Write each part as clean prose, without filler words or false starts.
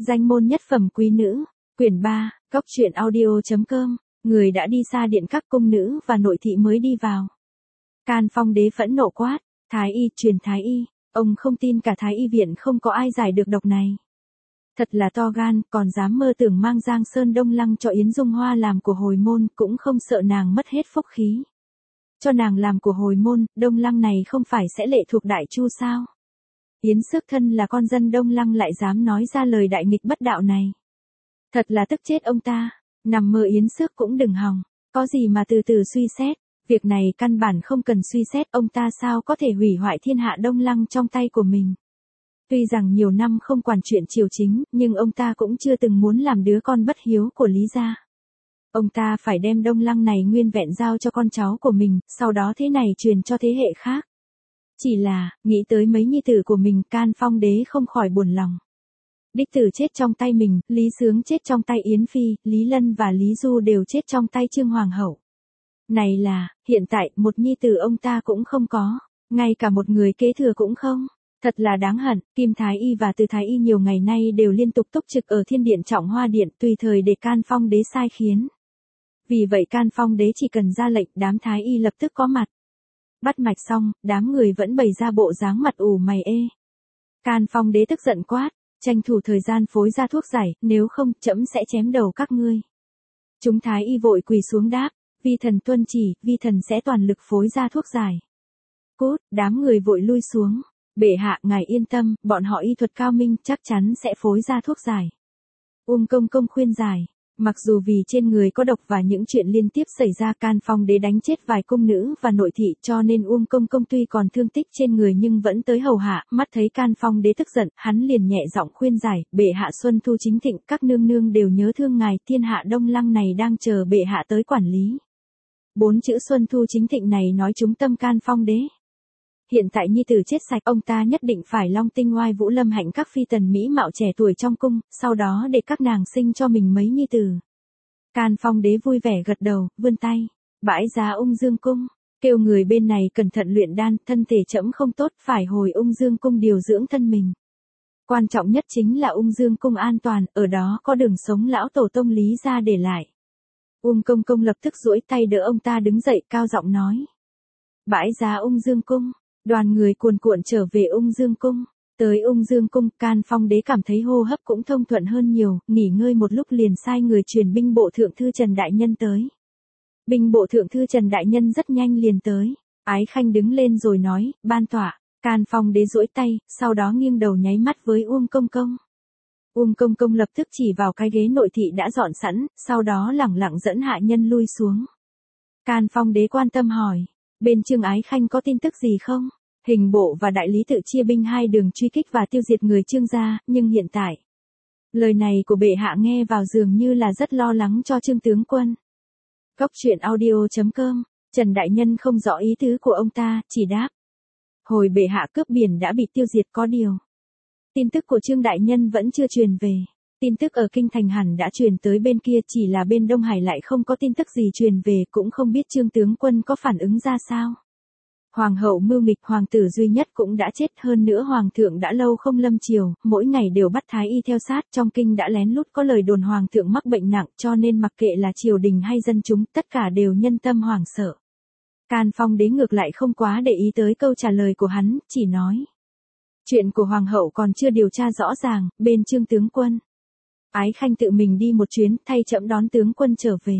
Danh môn nhất phẩm quý nữ, quyển 3, góc truyện audio.com, người đã đi xa điện các cung nữ và nội thị mới đi vào. Can Phong đế phẫn nộ quát, Thái y truyền Thái y, ông không tin cả Thái y viện không có ai giải được độc này. Thật là to gan, còn dám mơ tưởng mang Giang Sơn Đông Lăng cho Yến Dung Hoa làm của hồi môn, cũng không sợ nàng mất hết phúc khí. Cho nàng làm của hồi môn, Đông Lăng này không phải sẽ lệ thuộc Đại Chu sao? Yến Xước thân là con dân Đông Lăng lại dám nói ra lời đại nghịch bất đạo này. Thật là tức chết ông ta, nằm mơ Yến Xước cũng đừng hòng, có gì mà từ từ suy xét, việc này căn bản không cần suy xét, ông ta sao có thể hủy hoại thiên hạ Đông Lăng trong tay của mình. Tuy rằng nhiều năm không quản chuyện triều chính, nhưng ông ta cũng chưa từng muốn làm đứa con bất hiếu của Lý gia. Ông ta phải đem Đông Lăng này nguyên vẹn giao cho con cháu của mình, sau đó thế này truyền cho thế hệ khác. Chỉ là, nghĩ tới mấy nhi tử của mình, Can Phong đế không khỏi buồn lòng. Đích tử chết trong tay mình, Lý Sướng chết trong tay Yến Phi, Lý Lân và Lý Du đều chết trong tay Trương Hoàng hậu. Này là, hiện tại, một nhi tử ông ta cũng không có, ngay cả một người kế thừa cũng không. Thật là đáng hận, Kim Thái Y và Từ Thái Y nhiều ngày nay đều liên tục túc trực ở Thiên Điện Trọng Hoa Điện tùy thời để Can Phong đế sai khiến. Vì vậy Can Phong đế chỉ cần ra lệnh, đám Thái Y lập tức có mặt. Bắt mạch xong, đám người vẫn bày ra bộ dáng mặt ủ mày ê. Can Phong đế tức giận quát, tranh thủ thời gian phối ra thuốc giải, nếu không, trẫm sẽ chém đầu các ngươi. Chúng Thái Y vội quỳ xuống đáp, vi thần tuân chỉ, vi thần sẽ toàn lực phối ra thuốc giải. Cút, đám người vội lui xuống. Bệ hạ, ngài yên tâm, bọn họ y thuật cao minh, chắc chắn sẽ phối ra thuốc giải. Công công khuyên giải, mặc dù vì trên người có độc và những chuyện liên tiếp xảy ra, Can Phong đế đánh chết vài cung nữ và nội thị, cho nên công công tuy còn thương tích trên người nhưng vẫn tới hầu hạ. Mắt thấy Can Phong đế tức giận, hắn liền nhẹ giọng khuyên giải, bệ hạ xuân thu chính thịnh, các nương nương đều nhớ thương ngài, thiên hạ Đông Lăng này đang chờ bệ hạ tới quản lý. 4 chữ xuân thu chính thịnh này nói trúng tâm Can Phong đế. Hiện tại nhi tử chết sạch, ông ta nhất định phải long tinh oai vũ lâm hạnh các phi tần mỹ mạo trẻ tuổi trong cung, sau đó để các nàng sinh cho mình mấy nhi tử. Can Phong đế vui vẻ gật đầu, vươn tay, bãi giá Ung Dương cung, kêu người bên này cẩn thận luyện đan, thân thể trẫm không tốt, phải hồi Ung Dương cung điều dưỡng thân mình. Quan trọng nhất chính là Ung Dương cung an toàn, ở đó có đường sống lão tổ tông Lý gia để lại. Công công lập tức duỗi tay đỡ ông ta đứng dậy, cao giọng nói, bãi giá Ung Dương cung. Đoàn người cuồn cuộn trở về Ung Dương cung. Tới Ung Dương cung, Can Phong đế cảm thấy hô hấp cũng thông thuận hơn nhiều, nghỉ ngơi một lúc liền sai người truyền binh bộ thượng thư Trần Đại Nhân tới. Binh bộ thượng thư Trần Đại Nhân rất nhanh liền tới. Ái Khanh đứng lên rồi nói, ban tọa. Can Phong đế duỗi tay, sau đó nghiêng đầu nháy mắt với công công. Công công lập tức chỉ vào cái ghế nội thị đã dọn sẵn, sau đó lẳng lặng dẫn hạ nhân lui xuống. Can Phong đế quan tâm hỏi, bên Trương Ái Khanh có tin tức gì không? Hình bộ và đại lý tự chia binh hai đường truy kích và tiêu diệt người Trương gia, nhưng hiện tại, lời này của bệ hạ nghe vào dường như là rất lo lắng cho Trương tướng quân. Góc truyện audio.com, Trần Đại Nhân không rõ ý tứ của ông ta, chỉ đáp. Hồi bệ hạ cướp biển đã bị tiêu diệt có điều. Tin tức của Trương Đại Nhân vẫn chưa truyền về. Tin tức ở Kinh Thành hẳn đã truyền tới bên kia, chỉ là bên Đông Hải lại không có tin tức gì truyền về, cũng không biết Trương tướng quân có phản ứng ra sao. Hoàng hậu mưu nghịch, hoàng tử duy nhất cũng đã chết, hơn nữa hoàng thượng đã lâu không lâm triều, mỗi ngày đều bắt thái y theo sát, trong kinh đã lén lút có lời đồn hoàng thượng mắc bệnh nặng, cho nên mặc kệ là triều đình hay dân chúng, tất cả đều nhân tâm hoảng sợ. Can Phong đế ngược lại không quá để ý tới câu trả lời của hắn, chỉ nói. Chuyện của hoàng hậu còn chưa điều tra rõ ràng, bên Trương tướng quân. Ái Khanh tự mình đi một chuyến, thay trẫm đón tướng quân trở về.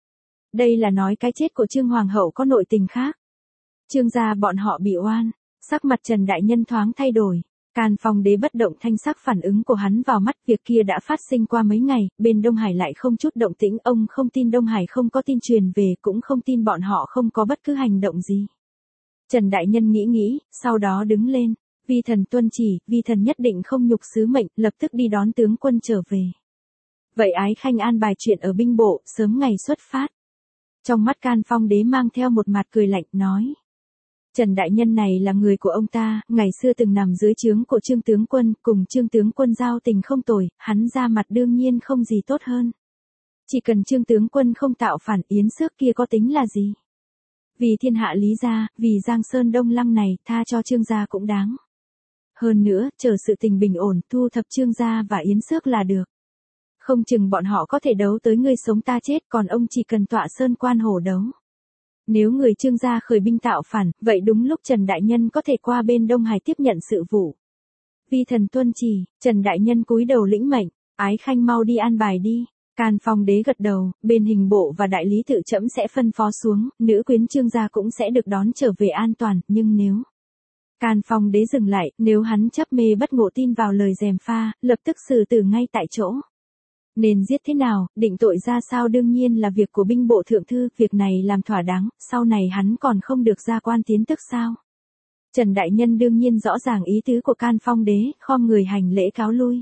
Đây là nói cái chết của Trương Hoàng hậu có nội tình khác. Trương gia bọn họ bị oan, sắc mặt Trần Đại Nhân thoáng thay đổi. Can Phong đế bất động thanh sắc, phản ứng của hắn vào mắt, việc kia đã phát sinh qua mấy ngày, bên Đông Hải lại không chút động tĩnh, ông không tin Đông Hải không có tin truyền về, cũng không tin bọn họ không có bất cứ hành động gì. Trần Đại Nhân nghĩ, sau đó đứng lên, vi thần tuân chỉ, vi thần nhất định không nhục sứ mệnh, lập tức đi đón tướng quân trở về. Vậy Ái Khanh an bài chuyện ở binh bộ, sớm ngày xuất phát. Trong mắt Can Phong đế mang theo một mặt cười lạnh, nói. Trần Đại Nhân này là người của ông ta, ngày xưa từng nằm dưới trướng của Trương tướng quân, cùng Trương tướng quân giao tình không tồi, hắn ra mặt đương nhiên không gì tốt hơn. Chỉ cần Trương tướng quân không tạo phản, Yến Xước kia có tính là gì? Vì thiên hạ Lý gia, vì Giang Sơn Đông Lăng này, tha cho Trương gia cũng đáng. Hơn nữa, chờ sự tình bình ổn, thu thập Trương gia và Yến Xước là được. Không chừng bọn họ có thể đấu tới ngươi sống ta chết, còn ông chỉ cần tọa sơn quan hổ đấu. Nếu người Trương gia khởi binh tạo phản, vậy đúng lúc Trần Đại Nhân có thể qua bên Đông Hải tiếp nhận sự vụ. Vi thần tuân chỉ, Trần Đại Nhân cúi đầu lĩnh mệnh, Ái Khanh mau đi an bài đi. Can Phong đế gật đầu, bên hình bộ và đại lý tự trẫm sẽ phân phó xuống, nữ quyến Trương gia cũng sẽ được đón trở về an toàn, nhưng nếu... Can Phong đế dừng lại, nếu hắn chấp mê bất ngộ tin vào lời gièm pha, lập tức xử tử ngay tại chỗ. Nên giết thế nào, định tội ra sao đương nhiên là việc của binh bộ thượng thư, việc này làm thỏa đáng, sau này hắn còn không được ra quan tiến tức sao. Trần Đại Nhân đương nhiên rõ ràng ý tứ của Can Phong đế, khom người hành lễ cáo lui.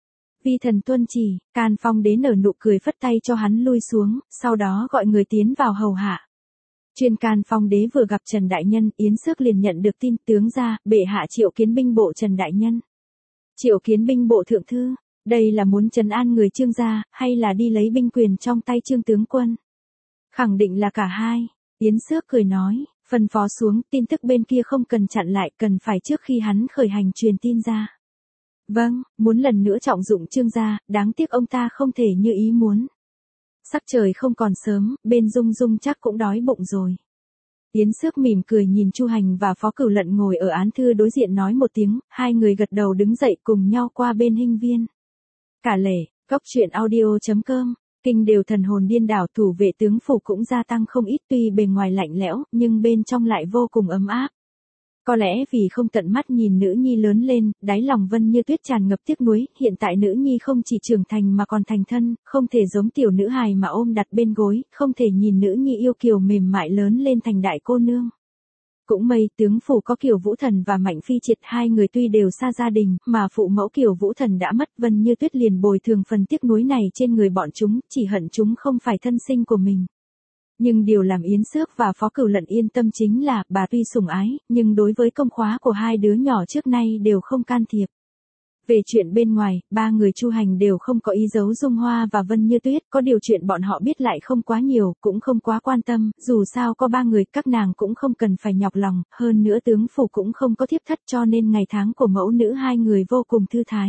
Vi thần tuân chỉ, Can Phong đế nở nụ cười phất tay cho hắn lui xuống, sau đó gọi người tiến vào hầu hạ. Chuyên Can Phong đế vừa gặp Trần Đại Nhân, Yến Xước liền nhận được tin tướng ra, bệ hạ triệu kiến binh bộ Trần Đại Nhân. Triệu kiến binh bộ thượng thư, đây là muốn trấn an người Trương gia, hay là đi lấy binh quyền trong tay Trương tướng quân? Khẳng định là cả hai, Yến Xước cười nói, phân phó xuống, tin tức bên kia không cần chặn lại, cần phải trước khi hắn khởi hành truyền tin ra. Vâng, muốn lần nữa trọng dụng Trương gia, đáng tiếc ông ta không thể như ý muốn. Sắc trời không còn sớm, bên Dung Dung chắc cũng đói bụng rồi. Yến Xước mỉm cười nhìn Chu Hành và Phó Cửu Lận ngồi ở án thư đối diện nói một tiếng, hai người gật đầu đứng dậy cùng nhau qua bên Hinh viên. Cả lễ, góc truyện audio.com, kinh đều thần hồn điên đảo, thủ vệ tướng phủ cũng gia tăng không ít, tuy bề ngoài lạnh lẽo, nhưng bên trong lại vô cùng ấm áp. Có lẽ vì không tận mắt nhìn nữ nhi lớn lên, đáy lòng Vân Như Tuyết tràn ngập tiếc nuối, hiện tại nữ nhi không chỉ trưởng thành mà còn thành thân, không thể giống tiểu nữ hài mà ôm đặt bên gối, không thể nhìn nữ nhi yêu kiều mềm mại lớn lên thành đại cô nương. Cũng may, tướng phủ có Kiều Vũ Thần và Mạnh Phi Triệt, hai người tuy đều xa gia đình, mà phụ mẫu Kiều Vũ Thần đã mất, Vân Như Tuyết liền bồi thường phần tiếc nuối này trên người bọn chúng, chỉ hận chúng không phải thân sinh của mình. Nhưng điều làm Yến Xước và Phó Cửu Lận yên tâm chính là, bà tuy sủng ái, nhưng đối với công khóa của hai đứa nhỏ trước nay đều không can thiệp. Về chuyện bên ngoài, ba người Chu Hành đều không có ý giấu Dung Hoa và Vân Như Tuyết, có điều chuyện bọn họ biết lại không quá nhiều, cũng không quá quan tâm, dù sao có ba người, các nàng cũng không cần phải nhọc lòng, hơn nữa tướng phủ cũng không có thiếp thất cho nên ngày tháng của mẫu nữ hai người vô cùng thư thái.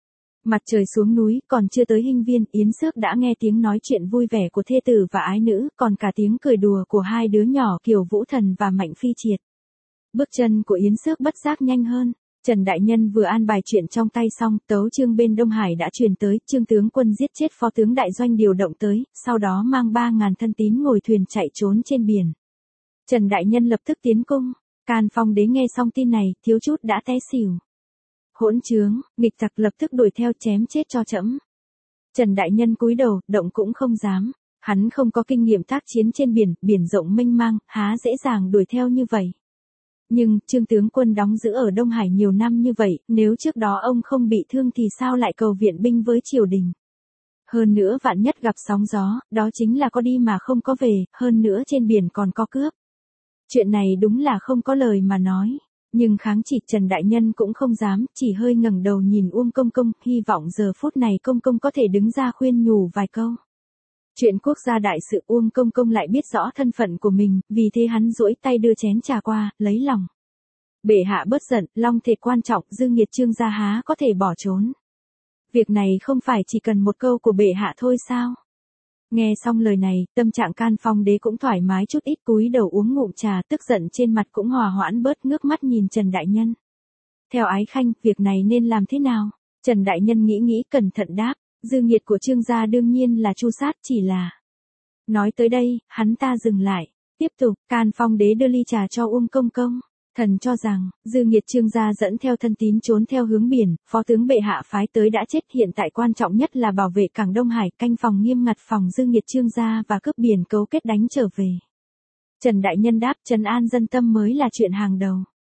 Mặt trời xuống núi, còn chưa tới Hinh viên, Yến Xước đã nghe tiếng nói chuyện vui vẻ của thê tử và ái nữ, còn cả tiếng cười đùa của hai đứa nhỏ Kiều Vũ Thần và Mạnh Phi Triệt. Bước chân của Yến Xước bất giác nhanh hơn. Trần Đại Nhân vừa an bài chuyện trong tay xong, tấu chương bên Đông Hải đã truyền tới, Trương tướng quân giết chết phó tướng đại doanh điều động tới, sau đó mang 3.000 thân tín ngồi thuyền chạy trốn trên biển. Trần Đại Nhân lập tức tiến cung, Can Phong đế nghe xong tin này, thiếu chút đã té xỉu. Hỗn trướng, nghịch tặc, lập tức đuổi theo chém chết cho trẫm. Trần Đại Nhân cúi đầu, động cũng không dám, hắn không có kinh nghiệm tác chiến trên biển, biển rộng mênh mang, há dễ dàng đuổi theo như vậy. Nhưng, Trương tướng quân đóng giữ ở Đông Hải nhiều năm như vậy, nếu trước đó ông không bị thương thì sao lại cầu viện binh với triều đình. Hơn nữa vạn nhất gặp sóng gió, đó chính là có đi mà không có về, hơn nữa trên biển còn có cướp. Chuyện này đúng là không có lời mà nói. Nhưng kháng chỉ Trần Đại Nhân cũng không dám, chỉ hơi ngẩng đầu nhìn Uông Công Công, hy vọng giờ phút này Công Công có thể đứng ra khuyên nhủ vài câu. Chuyện quốc gia đại sự, Uông Công Công lại biết rõ thân phận của mình, vì thế hắn duỗi tay đưa chén trà qua, lấy lòng. Bệ hạ bớt giận, long thể quan trọng, dư nghiệt Trương gia há có thể bỏ trốn. Việc này không phải chỉ cần một câu của bệ hạ thôi sao? Nghe xong lời này, tâm trạng Can Phong đế cũng thoải mái chút ít, cúi đầu uống ngụm trà, tức giận trên mặt cũng hòa hoãn bớt, ngước mắt nhìn Trần Đại Nhân. Theo Ái Khanh, việc này nên làm thế nào? Trần Đại Nhân nghĩ cẩn thận đáp, dư nghiệt của Trương gia đương nhiên là tru sát, chỉ là... Nói tới đây, hắn ta dừng lại, tiếp tục, Can Phong đế đưa ly trà cho Uông Công Công. Thần cho rằng, dư nghiệt Trương gia dẫn theo thân tín trốn theo hướng biển, phó tướng bệ hạ phái tới đã chết, hiện tại quan trọng nhất là bảo vệ cảng Đông Hải, canh phòng nghiêm ngặt phòng dư nghiệt Trương gia và cướp biển cấu kết đánh trở về. Trần Đại Nhân đáp, trấn an dân tâm mới là chuyện hàng đầu.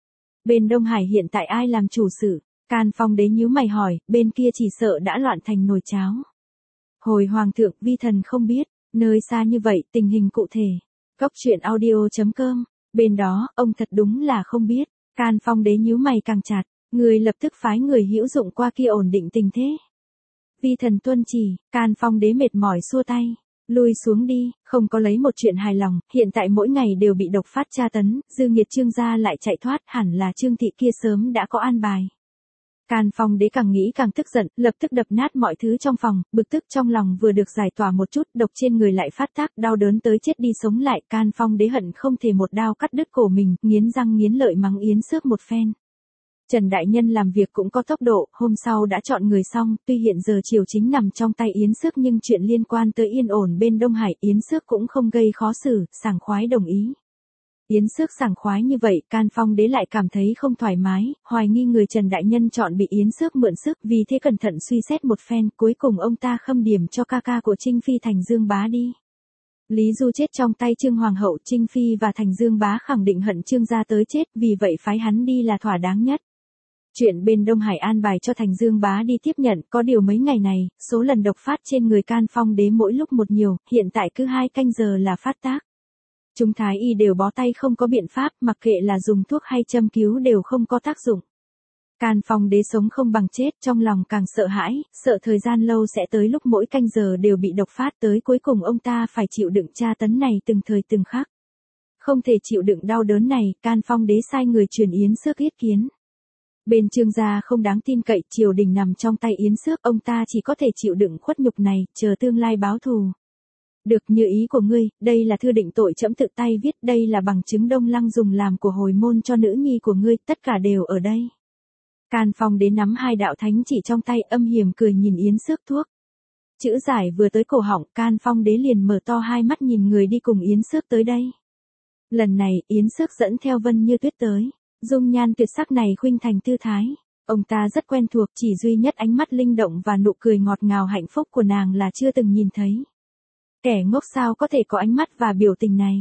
Bên Đông Hải hiện tại ai làm chủ sự? Can Phong đế nhíu mày hỏi, bên kia chỉ sợ đã loạn thành nồi cháo. Hồi Hoàng thượng, vi thần không biết, nơi xa như vậy, tình hình cụ thể. Góc truyện audio.com. Bên đó, ông thật đúng là không biết. Can Phong đế nhíu mày càng chặt, người lập tức phái người hữu dụng qua kia ổn định tình thế. Vi thần tuân chỉ, Can Phong đế mệt mỏi xua tay. Lui xuống đi, không có lấy một chuyện hài lòng, hiện tại mỗi ngày đều bị độc phát tra tấn, dư nghiệt Trương gia lại chạy thoát, hẳn là Trương thị kia sớm đã có an bài. Can Phong Đế càng nghĩ càng tức giận, lập tức đập nát mọi thứ trong phòng, bực tức trong lòng vừa được giải tỏa một chút, độc trên người lại phát tác, đau đớn tới chết đi sống lại, Can Phong Đế hận không thể một đao cắt đứt cổ mình, nghiến răng nghiến lợi mắng Yến Xước một phen. Trần Đại Nhân làm việc cũng có tốc độ, hôm sau đã chọn người xong, tuy hiện giờ triều chính nằm trong tay Yến Xước nhưng chuyện liên quan tới yên ổn bên Đông Hải, Yến Xước cũng không gây khó xử, sảng khoái đồng ý. Yến Xước sảng khoái như vậy, Can Phong Đế lại cảm thấy không thoải mái, hoài nghi người Trần Đại Nhân chọn bị Yến Xước mượn sức, vì thế cẩn thận suy xét một phen, cuối cùng ông ta khâm điểm cho ca ca của Trinh Phi Thành Dương Bá đi. Lý Du chết trong tay Trương Hoàng hậu, Trinh Phi và Thành Dương Bá khẳng định hận Trương gia tới chết, vì vậy phái hắn đi là thỏa đáng nhất. Chuyện bên Đông Hải an bài cho Thành Dương Bá đi tiếp nhận, có điều mấy ngày này, số lần độc phát trên người Can Phong Đế mỗi lúc một nhiều, hiện tại cứ 2 canh giờ là phát tác. Chúng thái y đều bó tay không có biện pháp, mặc kệ là dùng thuốc hay châm cứu đều không có tác dụng. Can Phong Đế sống không bằng chết, trong lòng càng sợ hãi, sợ thời gian lâu sẽ tới lúc mỗi canh giờ đều bị độc phát, tới cuối cùng ông ta phải chịu đựng tra tấn này từng thời từng khắc. Không thể chịu đựng đau đớn này, Can Phong Đế sai người truyền Yến Xước yết kiến. Bên Trương gia không đáng tin cậy, triều đình nằm trong tay Yến Xước, ông ta chỉ có thể chịu đựng khuất nhục này, chờ tương lai báo thù. Được, như ý của ngươi, đây là thư định tội trẫm tự tay viết, đây là bằng chứng Đông Lăng dùng làm của hồi môn cho nữ nhi của ngươi, tất cả đều ở đây. Can Phong Đế nắm 2 đạo thánh chỉ trong tay, âm hiểm cười nhìn Yến Xước thuốc. Chữ giải vừa tới cổ họng, Can Phong Đế liền mở to 2 mắt nhìn người đi cùng Yến Xước tới đây. Lần này, Yến Xước dẫn theo Vân Như Tuyết tới. Dung nhan tuyệt sắc này khuynh thành tư thái. Ông ta rất quen thuộc, chỉ duy nhất ánh mắt linh động và nụ cười ngọt ngào hạnh phúc của nàng là chưa từng nhìn thấy. Kẻ ngốc sao có thể có ánh mắt và biểu tình này.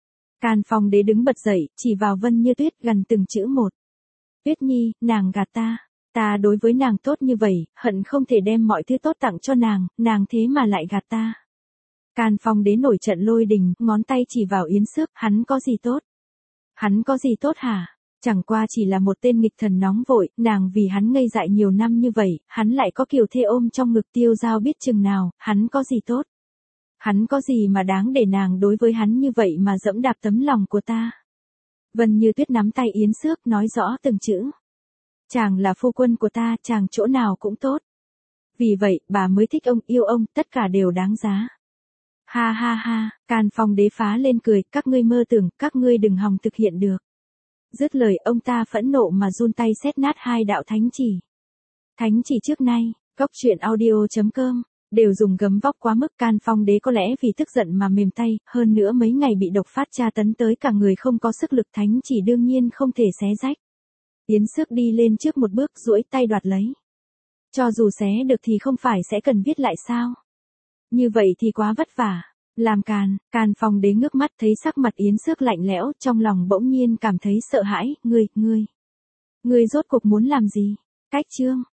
Can Phong Đế đứng bật dậy, chỉ vào Vân Như Tuyết gần từng chữ một. Tuyết Nhi, nàng gạt ta. Ta đối với nàng tốt như vậy, hận không thể đem mọi thứ tốt tặng cho nàng thế mà lại gạt ta. Can Phong Đế nổi trận lôi đình, ngón tay chỉ vào Yến Xước, hắn có gì tốt? Hắn có gì tốt hả? Chẳng qua chỉ là một tên nghịch thần nóng vội, nàng vì hắn ngây dại nhiều năm như vậy, hắn lại có kiều thê ôm trong ngực tiêu dao biết chừng nào, hắn có gì tốt? Hắn có gì mà đáng để nàng đối với hắn như vậy mà dẫm đạp tấm lòng của ta? Vân Như Tuyết nắm tay Yến Xước nói rõ từng chữ. Chàng là phu quân của ta, chàng chỗ nào cũng tốt. Vì vậy, bà mới thích ông, yêu ông, tất cả đều đáng giá. Ha ha ha, Can Phong Đế phá lên cười, các ngươi mơ tưởng, các ngươi đừng hòng thực hiện được. Dứt lời, ông ta phẫn nộ mà run tay xét nát 2 đạo thánh chỉ. Thánh chỉ trước nay, coctruyện.audio.com, đều dùng gấm vóc quá mức. Can Phong Đế có lẽ vì tức giận mà mềm tay, hơn nữa mấy ngày bị độc phát tra tấn tới cả người không có sức lực, thánh chỉ đương nhiên không thể xé rách. Yến Xước đi lên trước một bước, duỗi tay đoạt lấy. Cho dù xé được thì không phải sẽ cần viết lại sao? Như vậy thì quá vất vả. Làm càn, Can Phong Đế ngước mắt thấy sắc mặt Yến Xước lạnh lẽo, trong lòng bỗng nhiên cảm thấy sợ hãi, ngươi rốt cuộc muốn làm gì? Cách chương.